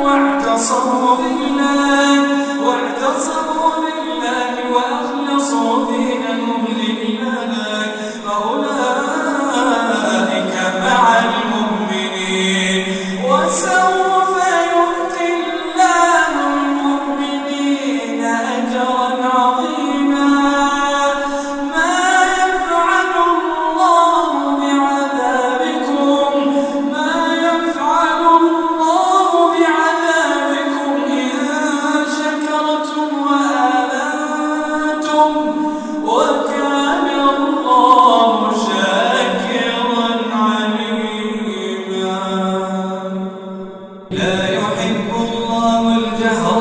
واعتصموا بالله واعتصموا بالله وأخلصوا دينهم لله فأولئك مع المؤمنين وسوف يؤتي الله المؤمنين أجرا عظيما ما يفعل الله بعذابكم ما يفعل الله بعذابكم إن شكرتم وآمنتم وكان الله شاكرا عليما لا يحب الله الجهر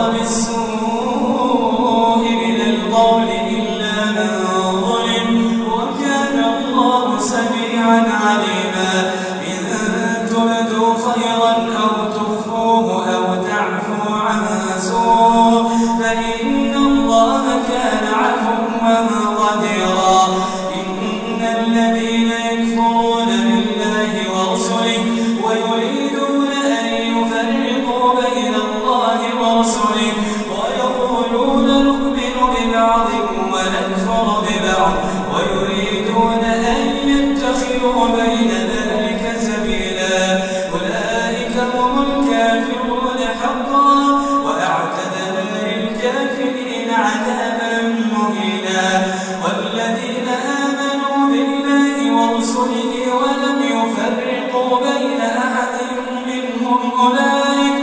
بالسوء من القول إلا من ظلم وكان الله سميعا عليما إن تبدوا خيرا أو تخفوه أو تعفوا عن سوء فإن الله كان عفوا قديرا إن الذين يكفرون بالله ورسله ويريدون أن يفرقوا بين الله ورسله ويقولون نؤمن ببعض ونكفر ببعض ويريدون أن يتخذوا بين ذلك سبيلا أولئك هم الكافرون حقا وأعتدنا للكافرين عذابا مهينا والذين آمنوا بالله ورسله ولم يفرقوا بين أحد منهم أولئك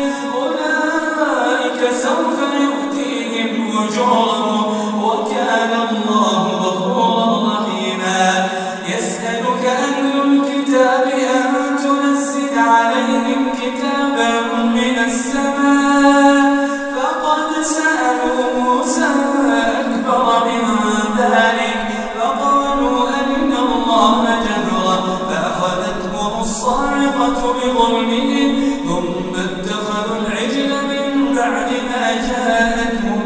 أولئك سوف يؤتيهم أجورهم وكان الله غفورا رحيما يسألك أهل الكتاب أن تنزل عليهم كتابا من السماء فقد سألوا موسى أكبر من ذلك فقالوا أرنا الله جهرا فأخذتهم الصاعقة بظلمهم ثم اتخذوا العجل من بعد ما جاءتهم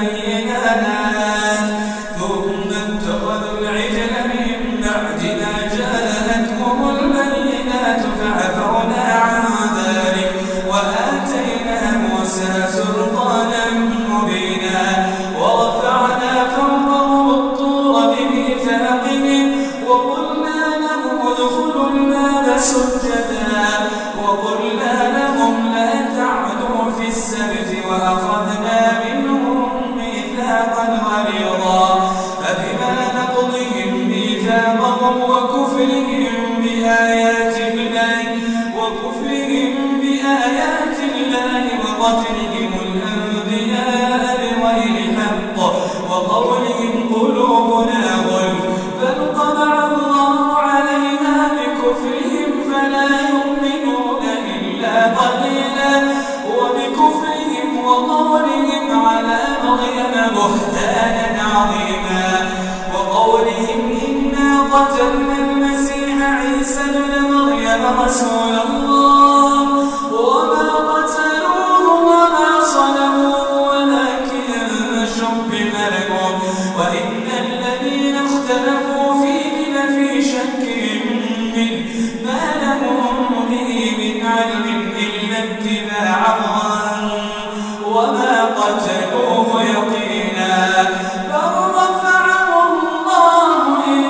البينات ثم اتخذوا العجل من بعد ما جاءتهم البينات فعفونا عن ذلك وآتينا موسى سلطانا مبينا ورفعنا فوقهم الطور بميثاقهم وقلنا لهم ادخلوا الباب سجدا وقلنا لهم لا تعدوا في السبت وأخذنا منهم ميثاقا غليظا فبما نقضهم ميثاقهم وكفرهم بآيات الله وكفرهم بآيات الله وقتلهم الأنبياء بغير حق وقولهم قلوبنا غلف بل طبع الله عليها بكفرهم فلا يؤمنون إلا قليلا وبكفرهم وقولهم على مريم بهتانا عظيما وقولهم إنا قتلنا المسيح عيسى ابن مريم رسول الله وما قتلوه وما صلبوه ولكن شبه لهم وإن الذين اختلفوا فيه لفي شك منه ما لهم به من علم إلا اتباع الظن وما قتلوه يقينا بل رفعه الله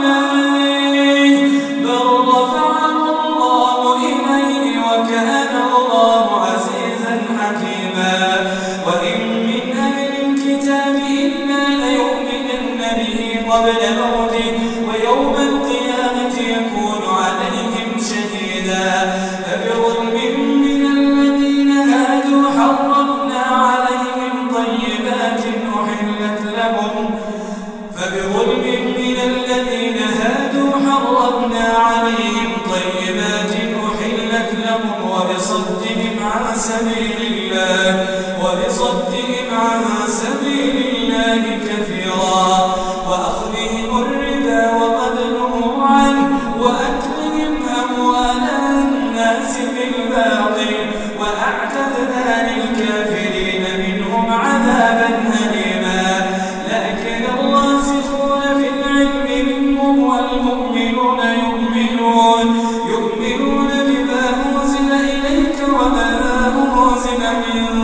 إليه بل رفعه الله إليه وكان الله عزيزا حكيما وإن من أهل الكتاب إلا ليؤمنن به قبل موته ويوم القيامة يكون عليهم شهيدا فبظلم من الذين هادوا حرمنا عليهم طيبات أحلت لهم فبظلم من الذين هادوا حرمنا عليهم طيبات أحلت لهم وبصدهم عن سبيل الله وبصدهم عن سبيل الله كثيرا وأخذهم الربا وقد نهوا عنه وأكلهم أموال الناس بالباطل وأعتدنا للكافرين منهم عذابا أليما لكن الراسخون في العلم منهم والمؤمنون يؤمنون يؤمنون بما أنزل إليك وما أنزل من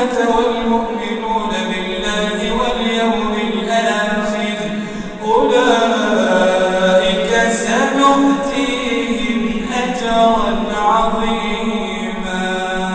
الملائكة والمؤمنون بالله واليوم الآخر أولئك سنؤتيهم أجرا عظيما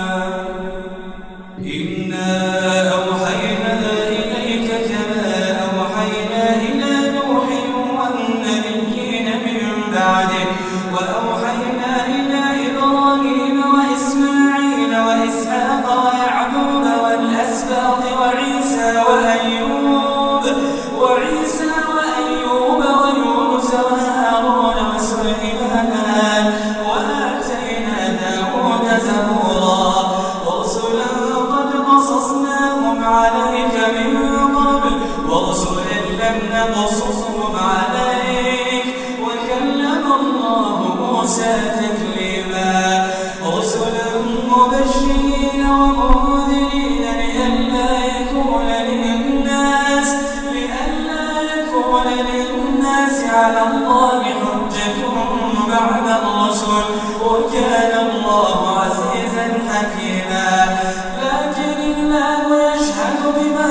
إنا أوحينا إليك كما أوحينا إلى نوح والنبيين من بعده وأوحينا إلى إبراهيم وإسماعيل وإسحاق ويعقوب والأسباط وعيسى وأيوب وعيسى وأيوب ويونس وهارون وسليمان وآتينا داود زبورا ورسلا قد قصصناهم عليك من قبل ورسلا لم نقصصهم عليك وكلم الله موسى تكليما رسلا مبشرين ومنذرين لئلا يكون للناس لئلا يكون للناس على الله حجة بعد الرسل وكان الله عزيزا حكيما لكن الله يشهد بما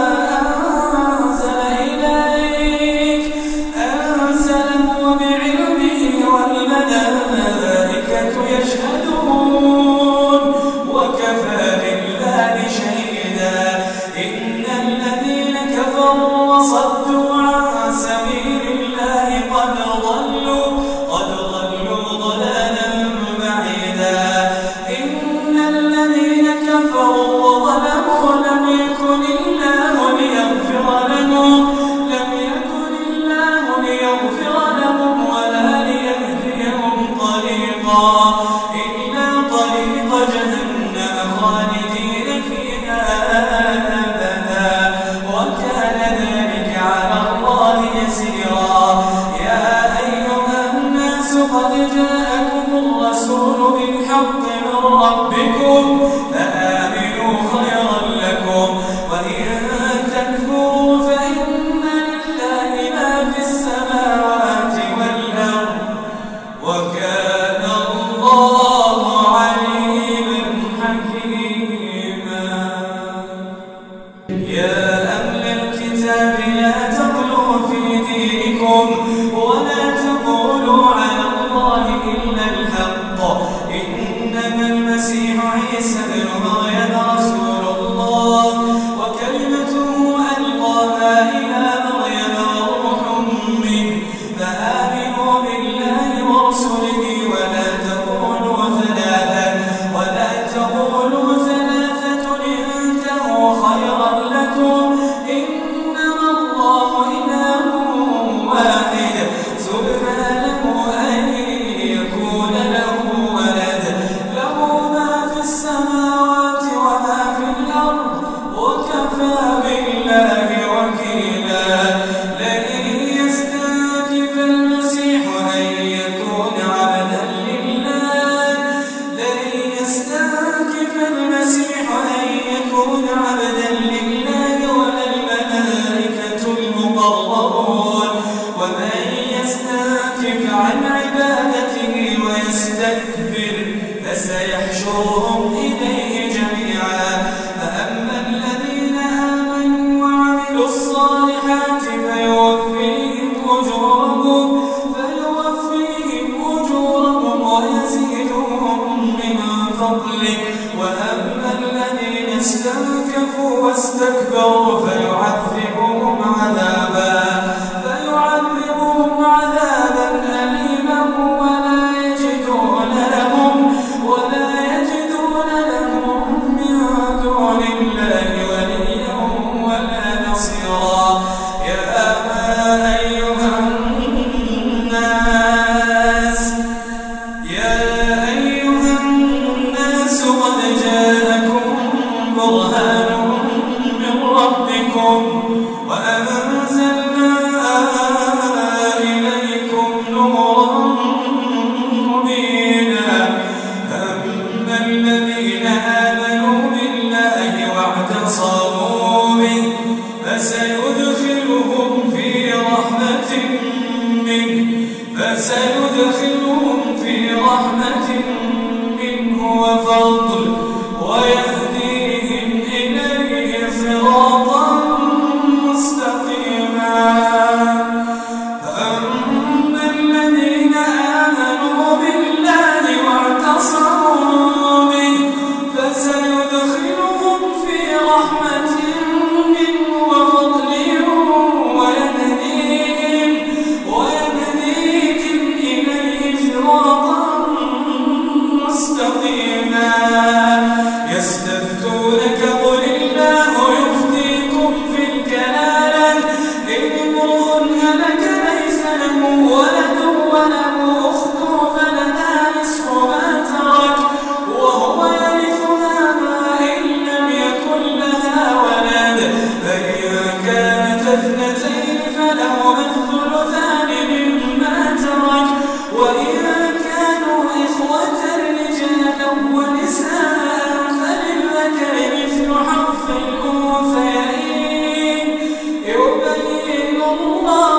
أنزل إليك أنزله بعلمه والملائكة يشهدون وكفى بالله شهيدا إن الذين كفروا وصدوا عن سبيل الله قد ضلوا قد ضلوا ضلالا بعيدا إن الذين كفروا وظلموا لم يكن الله ليغفر لهم لم يكن الله ليغفر لهم ولا ليهديهم طريقا إلا طريق جهنم خالدين فيها أبدا وكان ذلك على الله يسيرا يا أيها الناس قد جاءكم الرسول بالحق من ربكم فآمنوا خيرا لكم وإن تكفروا فإن لله ما في السماوات والأرض وكان الله عليما حكيما يا أهل الكتاب لا تغلوا في دينكم ولا تقولوا على الله إلا الحق إنما المسيح عيسى ابن مريم رسول الله وكلمته ألقاها إلى مريم وروح منه فآمنوا بالله ورسله ولا تقولوا ثلاثة ولا تقولوا ثلاثة انتهوا خيرا لكم إنما الله إله واحد سبحانه أن يكون له ولد له ما في السماوات وما في الأرض وكفى بالله وكيلا لن يستنكف المسيح أن يكون عبدا لله لن يستنكف المسيح أن يكون عبدا لله ولا الملائكة المقربون ومن يستنكف عن عبادته ويستكبر فسيحشرهم إليه جميعا فأما الذين آمنوا وعملوا الصالحات فيوفيهم أجورهم فيوفيهم أجورهم ويزيدهم من فضله وأما الذين استنكفوا واستكبروا فيعذبهم عذابا فيعذبهم عذابا أليما ولا يجدون لهم ولا يجدون لهم من دون الله وليا ولا نصيرا يا أيها الناس يا أيها الناس قد جاءكم برهان من ربكم وأنزلنا إليكم نورا مبينا فأما الذين آمنوا بالله واعتصموا به فسيدخلهم في رحمة منه فسيدخلهم في رحمة منه وفضل ويهديهم الأنثيين يبين الله